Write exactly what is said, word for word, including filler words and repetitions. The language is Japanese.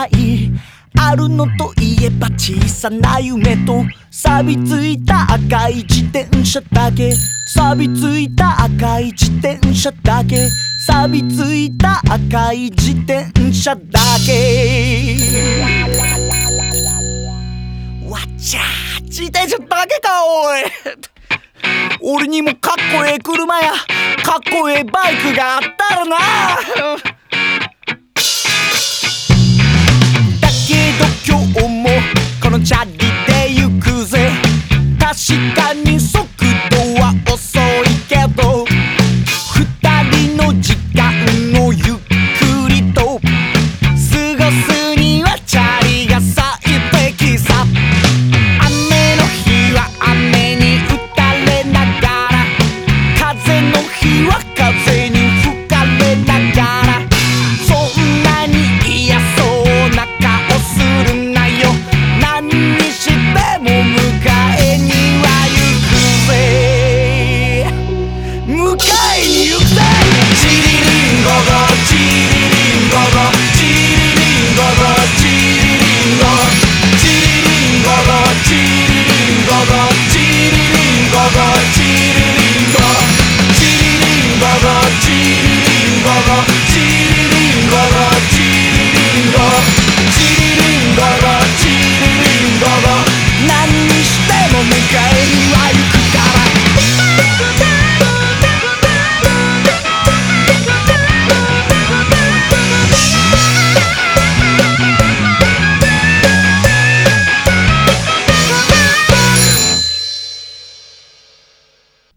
ないあるのといえば小さな夢と錆びついた赤い自転車だけ錆びついた赤い自転車だけ錆びついた赤い自転車だけわっちゃー自転車だけかおい俺にもかっこええ車やかっこええバイクがあったらなだけど今日もこのチャリで行くぜ確かに速度は遅いけど二人の時間をゆっくりと過ごすにはチャリが最適さ雨の日は雨に打たれながら風の日は風に吹かれながらそんなに嫌そうな顔するなよ何にしても迎えには行くぜ迎えに行くぜチリリンゴゴチリリンゴゴチリリンゴゴチリリンゴチリリンゴゴチリリンゴゴチリリンゴゴチ